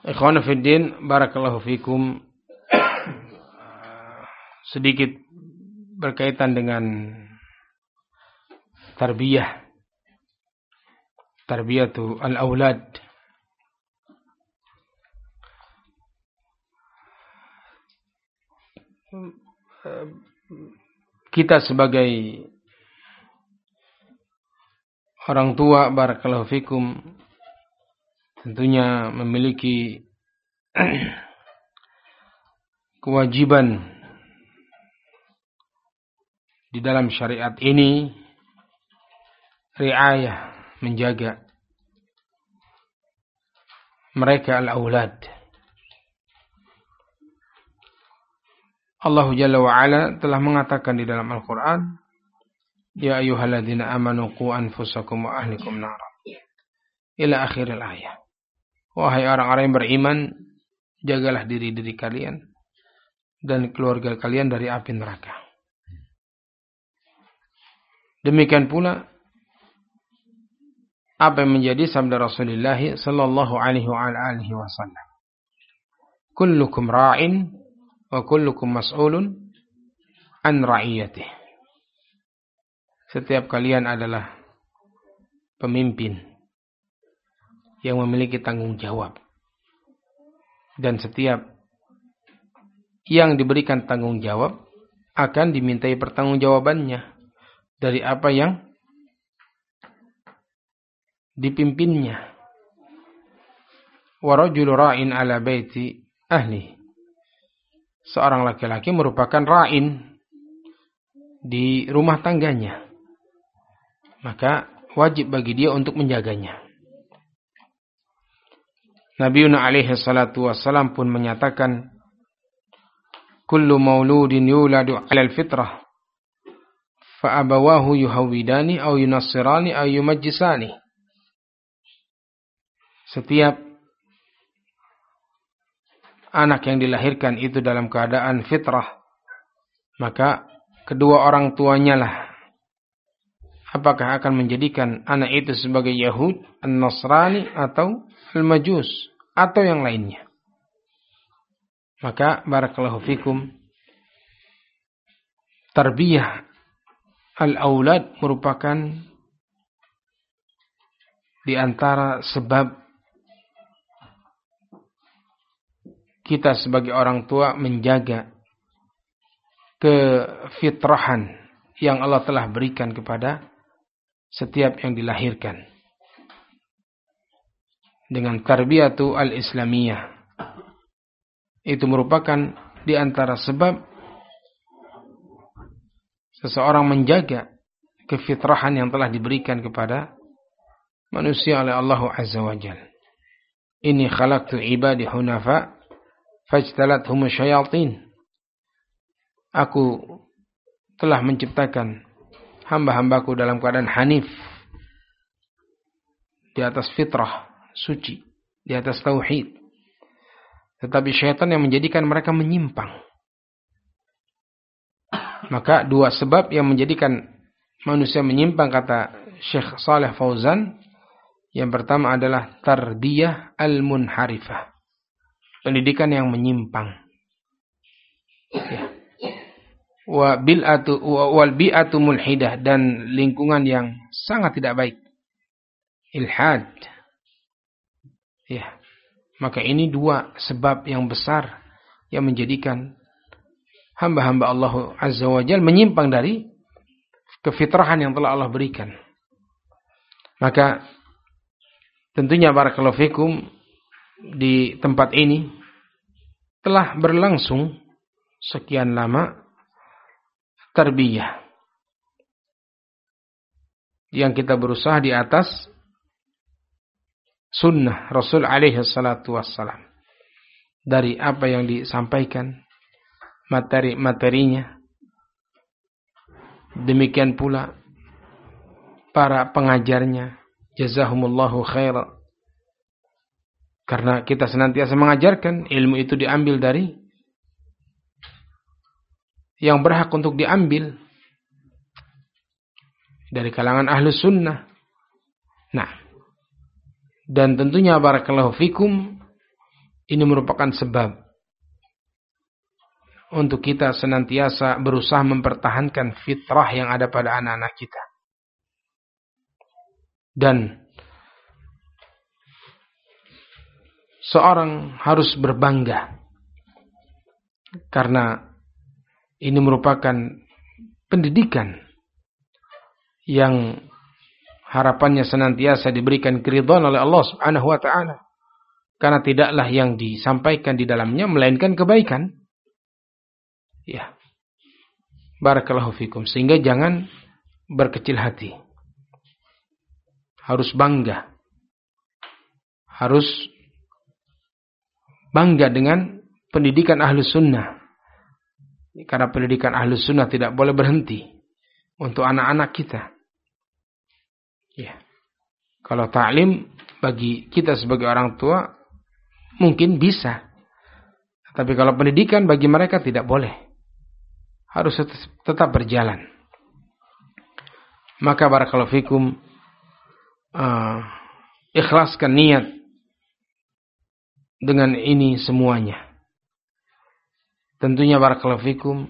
Ikhwan fiddin, barakallahu fikum. Sedikit berkaitan dengan tarbiyatu al-aulad. Kita sebagai orang tua, barakallahu fikum, tentunya memiliki kewajiban di dalam syariat ini, riayah, menjaga mereka al-aulad. Allah Jalla wa'ala telah mengatakan di dalam Al-Quran, Ya ayyuhalladzina amanu qu anfusakum wa ahlikum nara. Ila akhiril ayah. Wahai orang-orang yang beriman, jagalah diri-diri kalian dan keluarga kalian dari api neraka. Demikian pula apa yang menjadi sabda Rasulullah sallallahu alaihi wa alihi wasallam. Kullukum ra'in wa kullukum mas'ulun an ra'iyatih. Setiap kalian adalah pemimpin yang memiliki tanggung jawab. Dan setiap yang diberikan tanggung jawab akan dimintai pertanggungjawabannya dari apa yang dipimpinnya. Wa rajulu ra'in ala baiti ahli. Seorang laki-laki merupakan ra'in di rumah tangganya. Maka wajib bagi dia untuk menjaganya. Nabiuna alaihi salatu wassalam pun menyatakan, Kullu mauludin yuladu alal fitrah, fa abawahu yuhawidani au yunassirani au yumajjisani. Setiap anak yang dilahirkan itu dalam keadaan fitrah, maka kedua orang tuanya lah apakah akan menjadikan anak itu sebagai Yahud, An-Nasrani atau Al-Majus atau yang lainnya. Maka barakallahu fikum, tarbiyah al-aulad merupakan di antara sebab kita sebagai orang tua menjaga kefitrahan yang Allah telah berikan kepada setiap yang dilahirkan dengan tarbiyatu al-islamiyah. Itu merupakan di antara sebab seseorang menjaga kefitrahan yang telah diberikan kepada manusia oleh Allah Azza wa Jalla. Inni khalaqtu ibadi hunafa fajtalathum syayatin. Aku telah menciptakan hamba-hambaku dalam keadaan hanif, di atas fitrah, suci, di atas tauhid. Tetapi syaitan yang menjadikan mereka menyimpang. Maka dua sebab yang menjadikan manusia menyimpang, kata Syekh Saleh Fauzan. Yang pertama adalah tarbiyah al-munharifah, pendidikan yang menyimpang. Ya. Wal bi'atu mulhidah, dan lingkungan yang sangat tidak baik, ilhad. Ya. Maka ini dua sebab yang besar yang menjadikan hamba-hamba Allah Azza wa Jalla menyimpang dari kefitrahan yang telah Allah berikan. Maka tentunya barakallahu fikum, di tempat ini telah berlangsung sekian lama tarbiyah yang kita berusaha di atas sunnah Rasul alaihi salatu wassalam, dari apa yang disampaikan, materi-materinya. Demikian pula para pengajarnya, jazahumullahu khairan. Karena kita senantiasa mengajarkan, ilmu itu diambil dari yang berhak untuk diambil, dari kalangan ahlus sunnah. Nah, dan tentunya barakallahu fikum, Ini merupakan sebab untuk kita senantiasa berusaha mempertahankan fitrah yang ada pada anak-anak kita. Dan seorang harus berbangga karena ini merupakan pendidikan yang harapannya senantiasa diberikan keridhaan oleh Allah Subhanahu wa taala. Karena tidaklah yang disampaikan di dalamnya melainkan kebaikan. Ya. Barakallahu fikum. Sehingga jangan berkecil hati. Harus bangga. Harus bangga dengan pendidikan Ahlus Sunnah. Karena pendidikan Ahlus Sunnah tidak boleh berhenti untuk anak-anak kita. Ya. Kalau ta'lim bagi kita sebagai orang tua mungkin bisa. Tapi kalau pendidikan bagi mereka tidak boleh. Harus tetap berjalan. Maka barakallahu fikum, ikhlaskan niat dengan ini semuanya. Tentunya barakallahu fikum,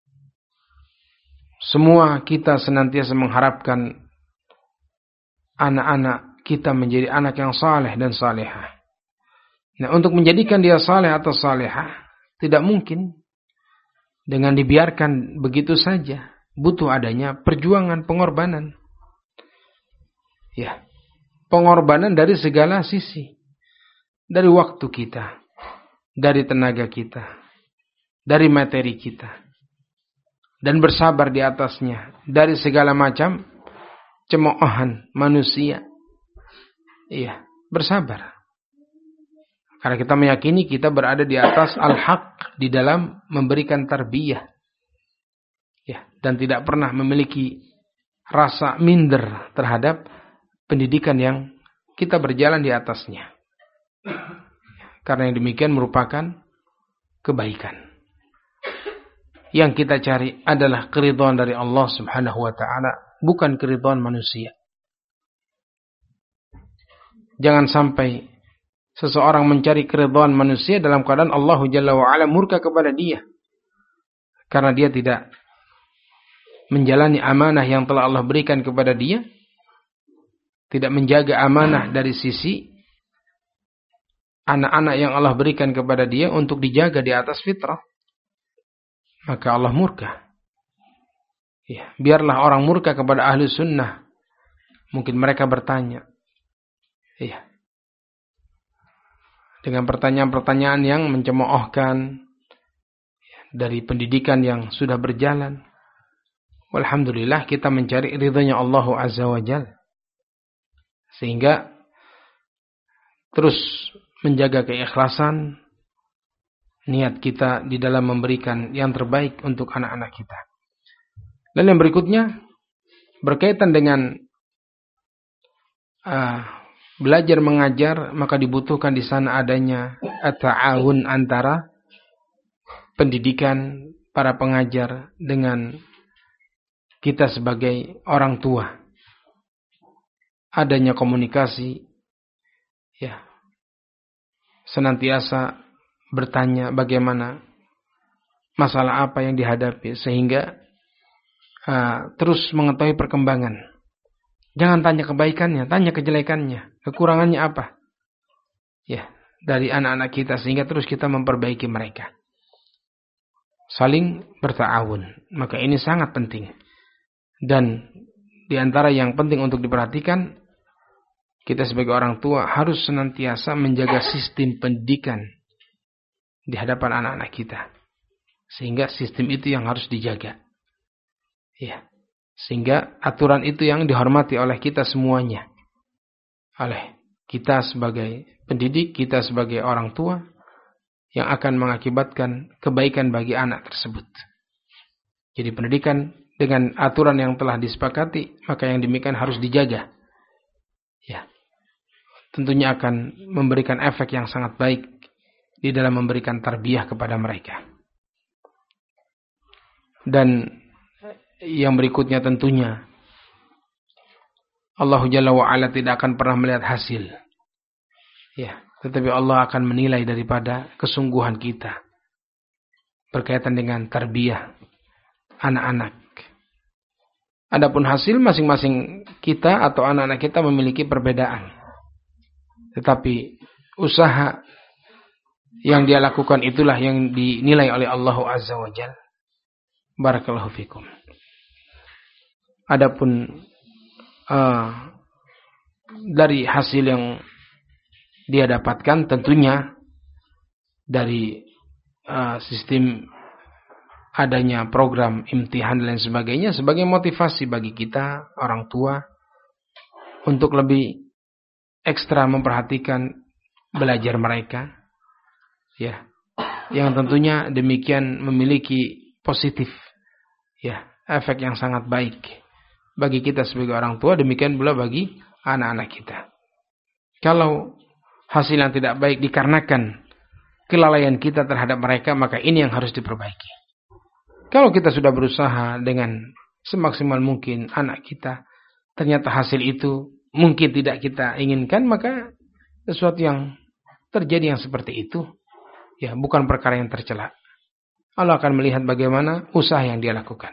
semua kita senantiasa mengharapkan anak-anak kita menjadi anak yang saleh dan salehah. Nah, untuk menjadikan dia saleh atau salehah tidak mungkin dengan dibiarkan begitu saja. Butuh adanya perjuangan, pengorbanan. Ya, pengorbanan dari segala sisi. Dari waktu kita, dari tenaga kita, dari materi kita. Dan bersabar di atasnya dari segala macam cemoohan manusia. Iya, bersabar. Karena kita meyakini kita berada di atas al-haq di dalam memberikan tarbiyah. Ya, dan tidak pernah memiliki rasa minder terhadap pendidikan yang kita berjalan di atasnya. Karena yang demikian merupakan kebaikan. Yang kita cari adalah keridhaan dari Allah Subhanahu wa taala, bukan keridhaan manusia. Jangan sampai seseorang mencari keridhaan manusia dalam keadaan Allah Jalla wa Ala murka kepada dia. Karena dia tidak menjalani amanah yang telah Allah berikan kepada dia. Tidak menjaga amanah dari sisi anak-anak yang Allah berikan kepada dia untuk dijaga di atas fitrah. Maka Allah murka. Ya, biarlah orang murka kepada ahli sunnah. Mungkin mereka bertanya. Ya. Dengan pertanyaan-pertanyaan yang mencemoohkan dari pendidikan yang sudah berjalan. Walhamdulillah kita mencari ridhonya Allah Azza wa Jalla. Sehingga terus menjaga keikhlasan niat kita di dalam memberikan yang terbaik untuk anak-anak kita. Dan yang berikutnya berkaitan dengan belajar mengajar, maka dibutuhkan di sana adanya at-ta'awun antara pendidikan para pengajar dengan kita sebagai orang tua. Adanya komunikasi, ya, senantiasa bertanya bagaimana masalah apa yang dihadapi sehingga terus mengetahui perkembangan. Jangan tanya kebaikannya, tanya kejelekannya, kekurangannya apa. Ya, dari anak-anak kita sehingga terus kita memperbaiki mereka. Saling berta'awun, maka ini sangat penting. Dan di antara yang penting untuk diperhatikan, kita sebagai orang tua harus senantiasa menjaga sistem pendidikan di hadapan anak-anak kita. Sehingga sistem itu yang harus dijaga. Ya. Sehingga aturan itu yang dihormati oleh kita semuanya. Oleh kita sebagai pendidik, kita sebagai orang tua, yang akan mengakibatkan kebaikan bagi anak tersebut. Jadi pendidikan dengan aturan yang telah disepakati, maka yang demikian harus dijaga. Ya. Tentunya akan memberikan efek yang sangat baik di dalam memberikan tarbiyah kepada mereka. Dan yang berikutnya tentunya Allah Jalla wa Ala tidak akan pernah melihat hasil. Ya, tetapi Allah akan menilai daripada kesungguhan kita berkaitan dengan tarbiyah anak-anak. Adapun hasil masing-masing kita atau anak-anak kita memiliki perbedaan. Tetapi usaha yang dia lakukan itulah yang dinilai oleh Allah Azza wa Jalla. Barakallahu fikum. Adapun dari hasil yang dia dapatkan tentunya dari sistem adanya program imtihan dan lain sebagainya sebagai motivasi bagi kita orang tua untuk lebih ekstra memperhatikan belajar mereka, ya, yang tentunya demikian memiliki positif, ya, efek yang sangat baik bagi kita sebagai orang tua, demikian pula bagi anak-anak kita. Kalau hasil yang tidak baik dikarenakan kelalaian kita terhadap mereka, maka ini yang harus diperbaiki. Kalau kita sudah berusaha dengan semaksimal mungkin anak kita, ternyata hasil itu mungkin tidak kita inginkan, maka sesuatu yang terjadi yang seperti itu, ya, bukan perkara yang tercela. Allah akan melihat bagaimana usaha yang dia lakukan.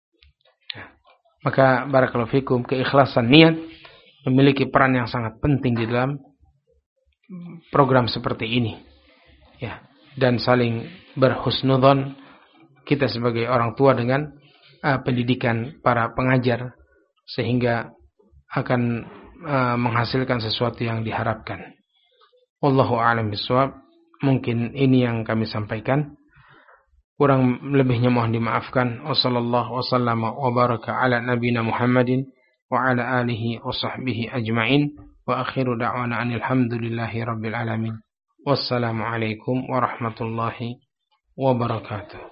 Maka barakallahu fikum, keikhlasan niat memiliki peran yang sangat penting di dalam program seperti ini, ya, dan saling berhusnudzon kita sebagai orang tua dengan pendidikan para pengajar sehingga akan menghasilkan sesuatu yang diharapkan. Wallahu a'lam bishawab. Mungkin ini yang kami sampaikan. Kurang lebihnya mohon dimaafkan. Wassallallahu wasallama wa baraka ala nabiyina Muhammadin wa ala alihi wa sahbihi ajma'in. Wa akhiru da'wana anil hamdulillahi rabbil alamin. Wassalamu alaikum warahmatullahi wabarakatuh.